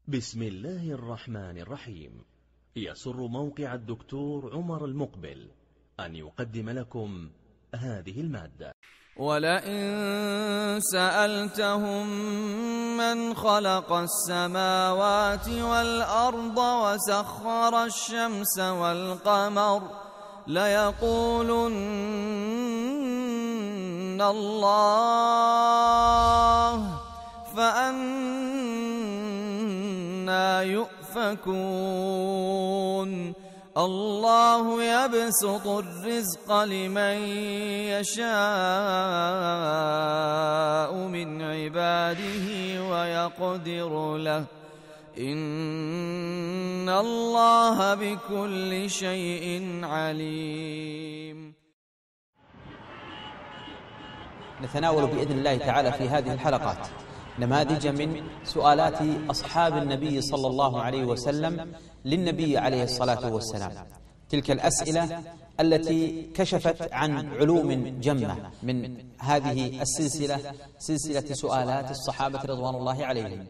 بسم الله الرحمن الرحيم. يسر موقع الدكتور عمر المقبل أن يقدم لكم هذه المادة. ولئن سألتهم من خلق السماوات والأرض وسخر الشمس والقمر ليقولن الله فأنى يؤفكون. الله يبسط الرزق لمن يشاء من عباده ويقدر له إن الله بكل شيء عليم. نتناول بإذن الله تعالى في هذه الحلقات نماذج من سؤالات أصحاب النبي صلى الله عليه وسلم للنبي عليه الصلاة والسلام، تلك الأسئلة التي كشفت عن علوم جمة من هذه السلسلة، سلسلة سؤالات الصحابة رضوان الله عليهم.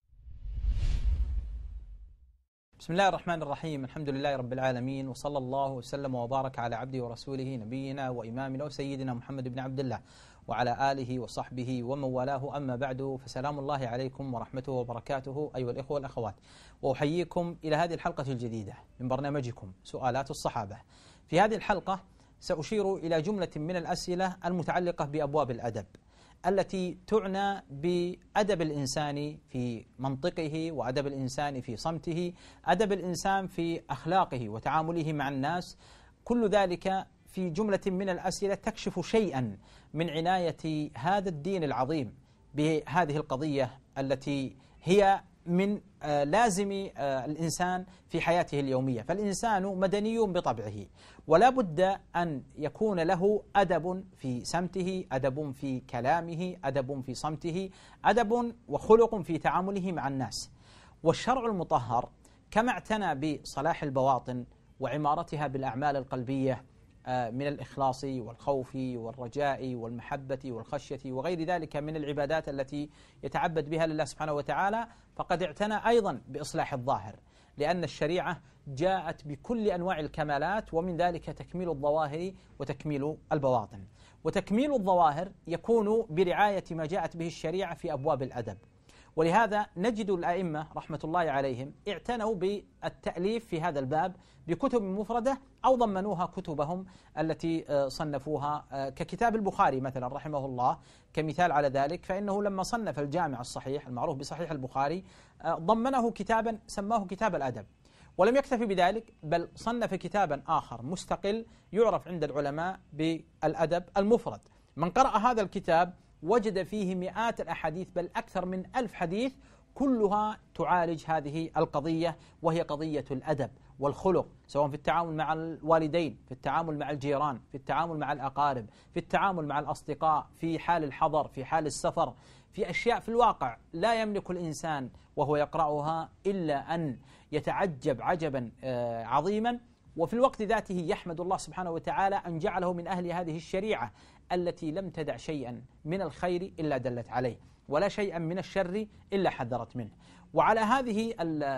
بسم الله الرحمن الرحيم، الحمد لله رب العالمين، وصلى الله وسلم وبارك على عبده ورسوله نبينا وإمامنا وسيدنا محمد بن عبد الله وعلى آله وصحبه ومن والاه، أما بعد، فسلام الله عليكم ورحمته وبركاته أيها الإخوة والأخوات، وأحييكم إلى هذه الحلقة الجديدة من برنامجكم سؤالات الصحابة. في هذه الحلقة سأشير إلى جملة من الأسئلة المتعلقة بأبواب الأدب التي تعنى بأدب الإنسان في منطقه، وأدب الإنسان في صمته، أدب الإنسان في أخلاقه وتعامله مع الناس. كل ذلك في جملة من الأسئلة تكشف شيئا من عناية هذا الدين العظيم بهذه القضية التي هي من لازم الإنسان في حياته اليومية. فالإنسان مدني بطبعه، ولا بد أن يكون له أدب في سمته، أدب في كلامه، أدب في صمته، أدب وخلق في تعامله مع الناس. والشرع المطهر كما اعتنى بصلاح البواطن وعمارتها بالأعمال القلبية من الإخلاص والخوف والرجاء والمحبة والخشية وغير ذلك من العبادات التي يتعبد بها لله سبحانه وتعالى، فقد اعتنى أيضا بإصلاح الظاهر، لأن الشريعة جاءت بكل أنواع الكمالات، ومن ذلك تكميل الظواهر وتكميل البواطن. وتكميل الظواهر يكون برعاية ما جاءت به الشريعة في أبواب الأدب. ولهذا نجد الأئمة رحمة الله عليهم اعتنوا بالتأليف في هذا الباب بكتب مفردة أو ضمنوها كتبهم التي صنفوها، ككتاب البخاري مثلا رحمه الله كمثال على ذلك، فإنه لما صنف الجامع الصحيح المعروف بصحيح البخاري ضمنه كتابا سماه كتاب الأدب. ولم يكتفي بذلك، بل صنف كتابا آخر مستقل يعرف عند العلماء بالأدب المفرد. من قرأ هذا الكتاب وجد فيه مئات الأحاديث، بل أكثر من 1000 حديث، كلها تعالج هذه القضية، وهي قضية الأدب والخلق، سواء في التعامل مع الوالدين، في التعامل مع الجيران، في التعامل مع الأقارب، في التعامل مع الأصدقاء، في حال الحضر، في حال السفر، في أشياء في الواقع لا يملك الإنسان وهو يقرأها إلا أن يتعجب عجبا عظيما، وفي الوقت ذاته يحمد الله سبحانه وتعالى أن جعله من أهل هذه الشريعة التي لم تدع شيئا من الخير إلا دلت عليه، ولا شيئا من الشر إلا حذرت منه. وعلى هذه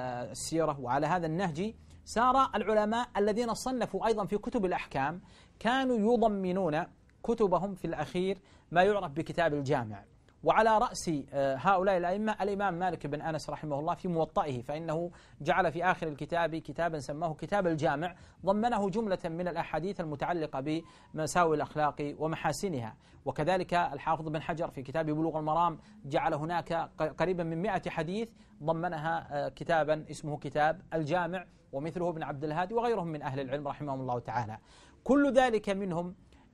السيرة وعلى هذا النهج سار العلماء الذين صنفوا أيضا في كتب الأحكام، كانوا يضمنون كتبهم في الأخير ما يعرف بكتاب الجامع. وعلى رأس هؤلاء الأئمة الإمام مالك بن أنس رحمه الله في موطئه، فإنه جعل في آخر الكتاب كتابا سماه كتاب الجامع، ضمنه جملة من الأحاديث المتعلقة بمساوي الأخلاق ومحاسنها. وكذلك الحافظ بن حجر في كتاب بلوغ المرام جعل هناك قريبا من 100 حديث ضمنها كتابا اسمه كتاب الجامع، ومثله ابن عبد الهادي وغيرهم من أهل العلم رحمهم الله تعالى. كل ذلك منهم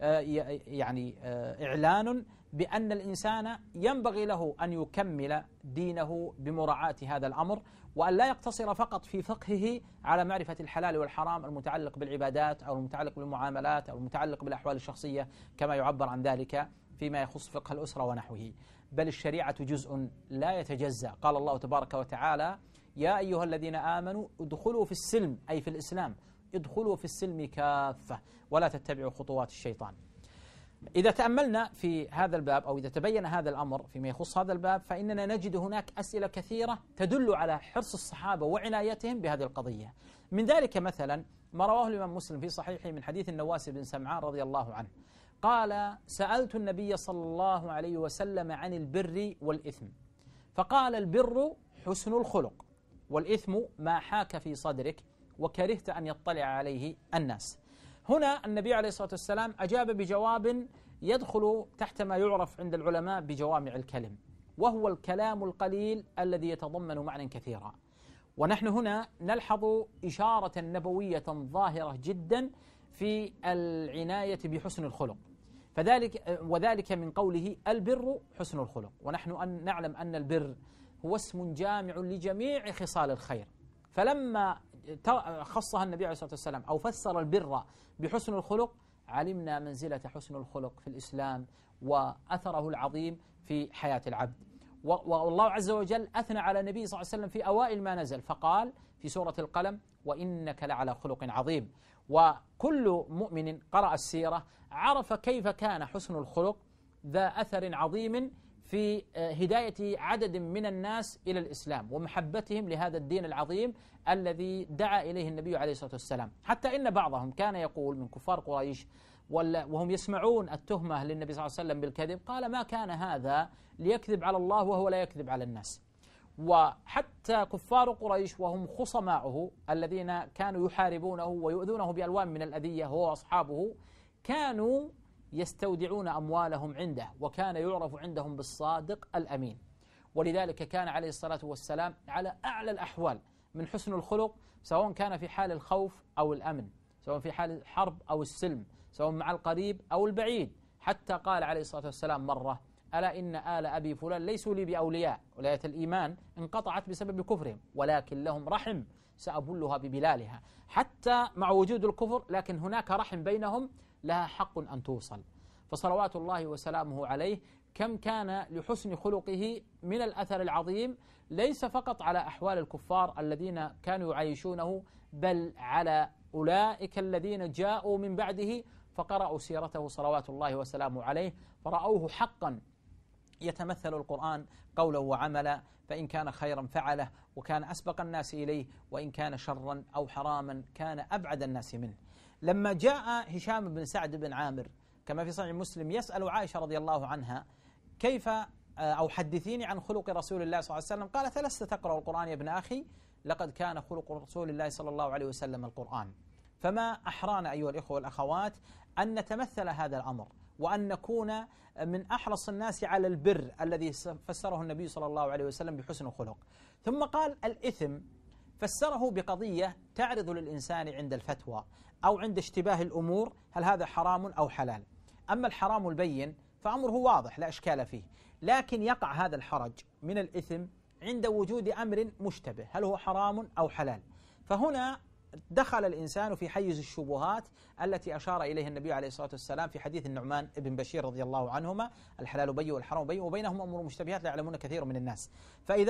يعني إعلان بأن الإنسان ينبغي له أن يكمل دينه بمراعاة هذا الأمر، وأن لا يقتصر فقط في فقهه على معرفة الحلال والحرام المتعلق بالعبادات أو المتعلق بالمعاملات أو المتعلق بالأحوال الشخصية كما يعبر عن ذلك فيما يخص فقه الأسرة ونحوه، بل الشريعة جزء لا يتجزأ. قال الله تبارك وتعالى: يا أيها الذين آمنوا ادخلوا في السلم، أي في الإسلام، ادخلوا في السلم كافة ولا تتبعوا خطوات الشيطان. إذا تأملنا في هذا الباب أو إذا تبين هذا الأمر فيما يخص هذا الباب فإننا نجد هناك أسئلة كثيرة تدل على حرص الصحابة وعنايتهم بهذه القضية. من ذلك مثلا ما رواه الإمام مسلم في صحيحه من حديث النواس بن سمعان رضي الله عنه قال: سألت النبي صلى الله عليه وسلم عن البر والإثم فقال: البر حسن الخلق، والإثم ما حاك في صدرك وكرهت أن يطلع عليه الناس. هنا النبي عليه الصلاة والسلام أجاب بجواب يدخل تحت ما يعرف عند العلماء بجوامع الكلم، وهو الكلام القليل الذي يتضمن معنى كثيرا. ونحن هنا نلحظ إشارة نبوية ظاهرة جدا في العناية بحسن الخلق، وذلك من قوله: البر حسن الخلق. ونحن نعلم أن البر هو اسم جامع لجميع خصال الخير، فلما خصها النبي عليه الصلاة والسلام أو فسر البر بحسن الخلق علمنا منزلة حسن الخلق في الإسلام وأثره العظيم في حياة العبد. والله عز وجل أثنى على النبي صلى الله عليه وسلم في أوائل ما نزل فقال في سورة القلم: وإنك لعلى خلق عظيم. وكل مؤمن قرأ السيرة عرف كيف كان حسن الخلق ذا أثر عظيم في هداية عدد من الناس إلى الإسلام ومحبتهم لهذا الدين العظيم الذي دعا إليه النبي عليه الصلاة والسلام، حتى إن بعضهم كان يقول من كفار قريش وهم يسمعون التهمة للنبي صلى الله عليه وسلم بالكذب قال: ما كان هذا ليكذب على الله وهو لا يكذب على الناس. وحتى كفار قريش وهم خصماؤه الذين كانوا يحاربونه ويؤذونه بألوان من الأذية هو وأصحابه كانوا يستودعون أموالهم عنده، وكان يعرف عندهم بالصادق الأمين. ولذلك كان عليه الصلاة والسلام على أعلى الأحوال من حسن الخلق، سواء كان في حال الخوف أو الأمن، سواء في حال الحرب أو السلم، سواء مع القريب أو البعيد. حتى قال عليه الصلاة والسلام مرة: ألا إن آل أبي فلان ليسوا لي بأولياء، ولاية الإيمان انقطعت بسبب كفرهم، ولكن لهم رحم سأبلها ببلالها. حتى مع وجود الكفر لكن هناك رحم بينهم لها حق أن توصل. فصلوات الله وسلامه عليه كم كان لحسن خلقه من الأثر العظيم، ليس فقط على أحوال الكفار الذين كانوا يعيشونه، بل على أولئك الذين جاءوا من بعده فقرأوا سيرته صلوات الله وسلامه عليه فرأوه حقا يتمثل القرآن قولا وعملا، فإن كان خيرا فعله وكان أسبق الناس إليه، وإن كان شرا أو حراما كان أبعد الناس منه. لما جاء هشام بن سعد بن عامر كما في صحيح مسلم يسأل عائشة رضي الله عنها: كيف أو حدثيني عن خلق رسول الله صلى الله عليه وسلم؟ قالت: لست تقرأ القرآن يا ابن أخي؟ لقد كان خلق رسول الله صلى الله عليه وسلم القرآن. فما أحرانا أيها الإخوة والأخوات أن نتمثل هذا الأمر، وأن نكون من أحرص الناس على البر الذي فسره النبي صلى الله عليه وسلم بحسن الخلق. ثم قال: الإثم فسره بقضية تعرض للإنسان عند الفتوى أو عند اشتباه الأمور، هل هذا حرام أو حلال؟ أما الحرام البين فأمره واضح لا إشكال فيه، لكن يقع هذا الحرج من الإثم عند وجود أمر مشتبه، هل هو حرام أو حلال؟ فهنا دخل الإنسان في حيز الشبهات التي أشار إليها النبي عليه الصلاة والسلام في حديث النعمان بن بشير رضي الله عنهما: الحلال بين والحرام بين وبينهم أمور مشتبهات لا يعلمون كثير من الناس. فإذا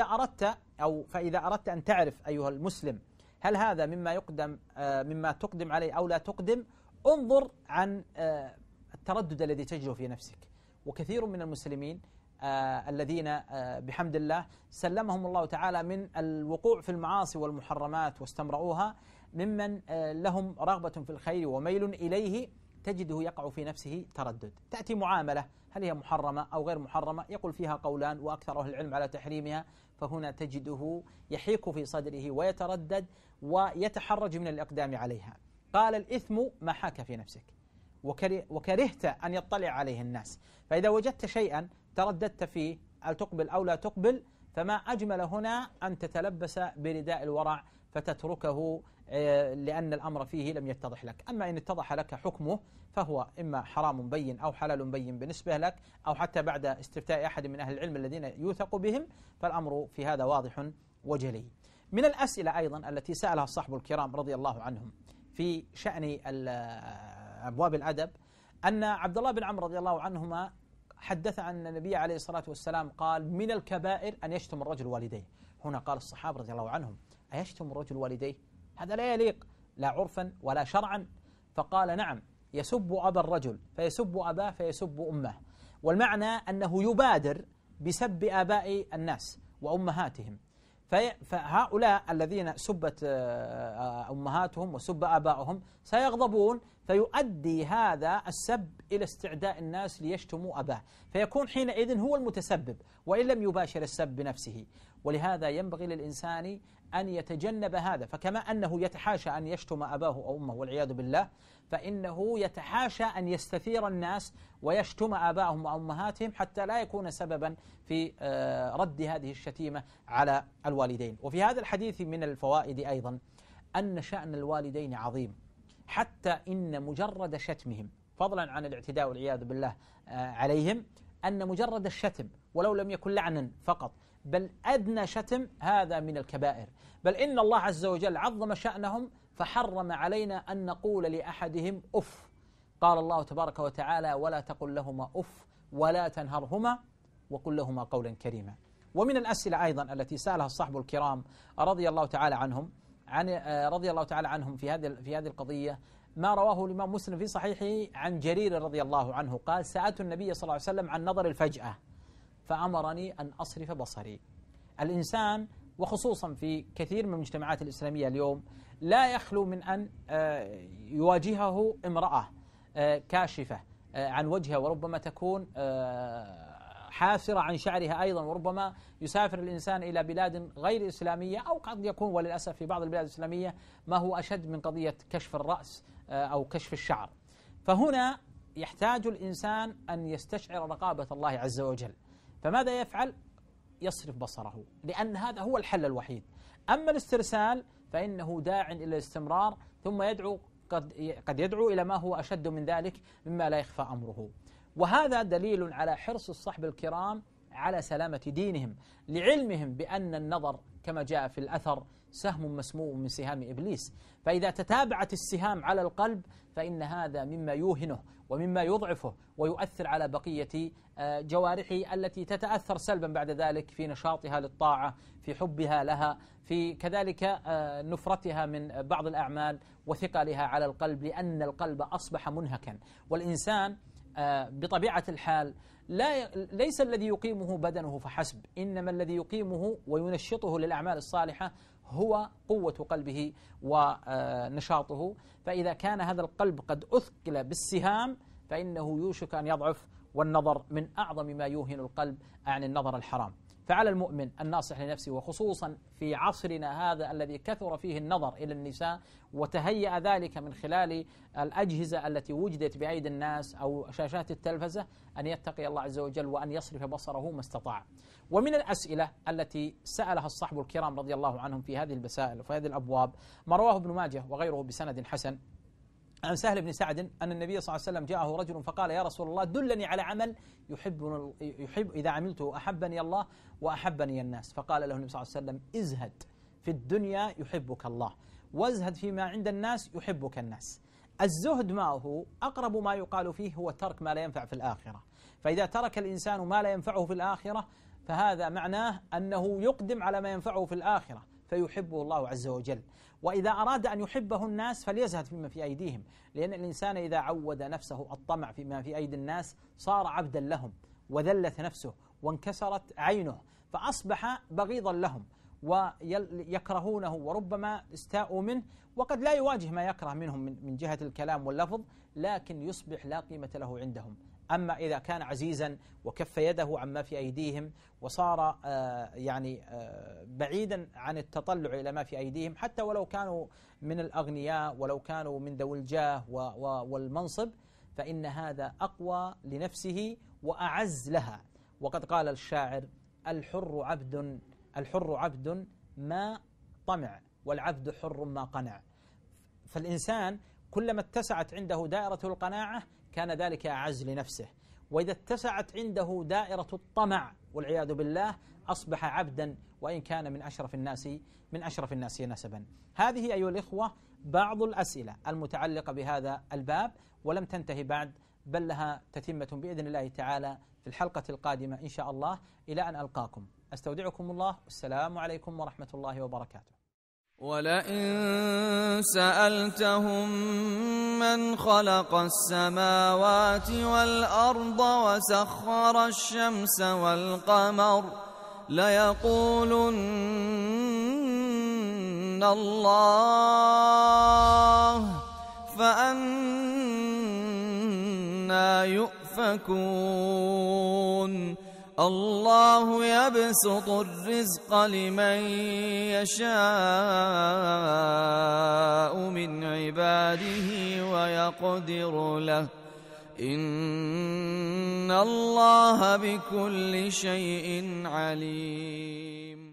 أردت أن تعرف أيها المسلم هل هذا مما تقدم عليه أو لا تقدم، انظر عن التردد الذي تجده في نفسك. وكثير من المسلمين الذين بحمد الله سلمهم الله تعالى من الوقوع في المعاصي والمحرمات واستمرؤوها ممن لهم رغبة في الخير وميل إليه، تجده يقع في نفسه تردد. تأتي معاملة هل هي محرمة أو غير محرمة، يقول فيها قولان وأكثر أهل العلم على تحريمها، فهنا تجده يحيك في صدره ويتردد ويتحرج من الإقدام عليها. قال: الإثم ما حاك في نفسك وكرهت أن يطلع عليه الناس. فإذا وجدت شيئا ترددت فيه هل تقبل أو لا تقبل، فما أجمل هنا أن تتلبس برداء الورع فتتركه لأن الأمر فيه لم يتضح لك. أما إن اتضح لك حكمه فهو إما حرام بين أو حلال بين بالنسبة لك، أو حتى بعد استفتاء أحد من أهل العلم الذين يوثق بهم، فالأمر في هذا واضح وجلي. من الأسئلة أيضا التي سألها الصحب الكرام رضي الله عنهم في شأن أبواب الأدب أن عبد الله بن عمرو رضي الله عنهما حدث عن النبي عليه الصلاة والسلام قال: من الكبائر أن يشتم الرجل والديه. هنا قال الصحابة رضي الله عنهم: أيشتم الرجل والديه؟ هذا لا يليق لا عرفا ولا شرعا. فقال: نعم، يسب أبا الرجل فيسب أباه فيسب أمه، والمعنى أنه يبادر بسب آباء الناس وأمهاتهم، فهؤلاء الذين سبت أمهاتهم وسب آباؤهم سيغضبون، فيؤدي هذا السب إلى استعداء الناس ليشتموا أباه، فيكون حينئذ هو المتسبب وإن لم يباشر السب بنفسه. ولهذا ينبغي للإنسان أن يتجنب هذا، فكما أنه يتحاشى أن يشتم أباه أو أمه والعياذ بالله، فإنه يتحاشى أن يستثير الناس ويشتم آباءهم وأمهاتهم حتى لا يكون سببا في رد هذه الشتيمة على الوالدين. وفي هذا الحديث من الفوائد أيضا أن شأن الوالدين عظيم، حتى إن مجرد شتمهم فضلا عن الاعتداء والعياذ بالله عليهم، أن مجرد الشتم ولو لم يكن لعنا فقط بل أدنى شتم هذا من الكبائر، بل إن الله عز وجل عظم شأنهم فحرم علينا أن نقول لأحدهم أف. قال الله تبارك وتعالى: ولا تقل لهما أف ولا تنهرهما وقل لهما قولا كريما. ومن الأسئلة أيضا التي سألها الصحب الكرام رضي الله تعالى عنهم في هذه القضية ما رواه الإمام مسلم في صحيحه عن جرير رضي الله عنه قال: سألت النبي صلى الله عليه وسلم عن نظر الفجأة فأمرني أن أصرف بصري. الإنسان وخصوصا في كثير من المجتمعات الإسلامية اليوم لا يخلو من أن يواجهه امرأة كاشفة عن وجهها، وربما تكون حافرة عن شعرها أيضا، وربما يسافر الإنسان إلى بلاد غير إسلامية، أو قد يكون وللأسف في بعض البلاد الإسلامية ما هو أشد من قضية كشف الرأس أو كشف الشعر. فهنا يحتاج الإنسان أن يستشعر رقابة الله عز وجل، فماذا يفعل؟ يصرف بصره، لأن هذا هو الحل الوحيد. أما الاسترسال فإنه داع إلى الاستمرار، ثم قد يدعو إلى ما هو أشد من ذلك مما لا يخفى أمره. وهذا دليل على حرص الصحب الكرام على سلامة دينهم، لعلمهم بأن النظر كما جاء في الأثر سهم مسموم من سهام إبليس، فإذا تتابعت السهام على القلب فإن هذا مما يوهنه ومما يضعفه ويؤثر على بقية جوارحه التي تتأثر سلبا بعد ذلك في نشاطها للطاعة، في حبها لها، في كذلك نفرتها من بعض الأعمال وثقلها على القلب، لأن القلب أصبح منهكا. والإنسان بطبيعة الحال ليس الذي يقيمه بدنه فحسب، إنما الذي يقيمه وينشطه للأعمال الصالحة هو قوة قلبه ونشاطه. فإذا كان هذا القلب قد أثقل بالسهام فإنه يوشك أن يضعف، والنظر من أعظم ما يوهن القلب عن النظر الحرام. فعلى المؤمن الناصح لنفسه، وخصوصا في عصرنا هذا الذي كثر فيه النظر إلى النساء وتهيأ ذلك من خلال الأجهزة التي وجدت بأيدي الناس أو شاشات التلفزة، أن يتقي الله عز وجل وأن يصرف بصره ما استطاع. ومن الأسئلة التي سألها الصحب الكرام رضي الله عنهم في هذه المسائل وفي هذه الأبواب ما رواه ابن ماجه وغيره بسند حسن عن سهل بن سعد أن النبي صلى الله عليه وسلم جاءه رجل فقال: يا رسول الله دلني على عمل يحب إذا عملته أحبني الله وأحبني الناس. فقال له النبي صلى الله عليه وسلم: ازهد في الدنيا يحبك الله، وازهد فيما عند الناس يحبك الناس. الزهد معه أقرب ما يقال فيه هو ترك ما لا ينفع في الآخرة، فإذا ترك الإنسان ما لا ينفعه في الآخرة فهذا معناه أنه يقدم على ما ينفعه في الآخرة فيحبه الله عز وجل. وإذا أراد أن يحبه الناس فليزهد فيما في أيديهم، لأن الإنسان إذا عود نفسه الطمع فيما في أيدي الناس صار عبدا لهم، وذلت نفسه وانكسرت عينه فأصبح بغيضا لهم ويكرهونه، وربما استاءوا منه، وقد لا يواجه ما يكره منهم من جهة الكلام واللفظ، لكن يصبح لا قيمة له عندهم. أما إذا كان عزيزا وكف يده عما في أيديهم وصار بعيدا عن التطلع إلى ما في أيديهم، حتى ولو كانوا من الأغنياء ولو كانوا من ذوي الجاه والمنصب، فإن هذا أقوى لنفسه وأعز لها. وقد قال الشاعر: الحر عبد ما طمع والعبد حر ما قنع. فالإنسان كلما اتسعت عنده دائرة القناعة كان ذلك أعز لنفسه، وإذا اتسعت عنده دائرة الطمع والعياذ بالله أصبح عبدا وإن كان من أشرف الناس نسبا. هذه أيها الإخوة بعض الأسئلة المتعلقة بهذا الباب، ولم تنتهي بعد، بل لها تتمة بإذن الله تعالى في الحلقة القادمة إن شاء الله. إلى أن ألقاكم أستودعكم الله، والسلام عليكم ورحمة الله وبركاته. ولئن سألتهم من خلق السماوات والأرض وسخر الشمس والقمر ليقولن الله فأنى يؤفكون الله يبسط الرزق لمن يشاء من عباده ويقدر له إن الله بكل شيء عليم.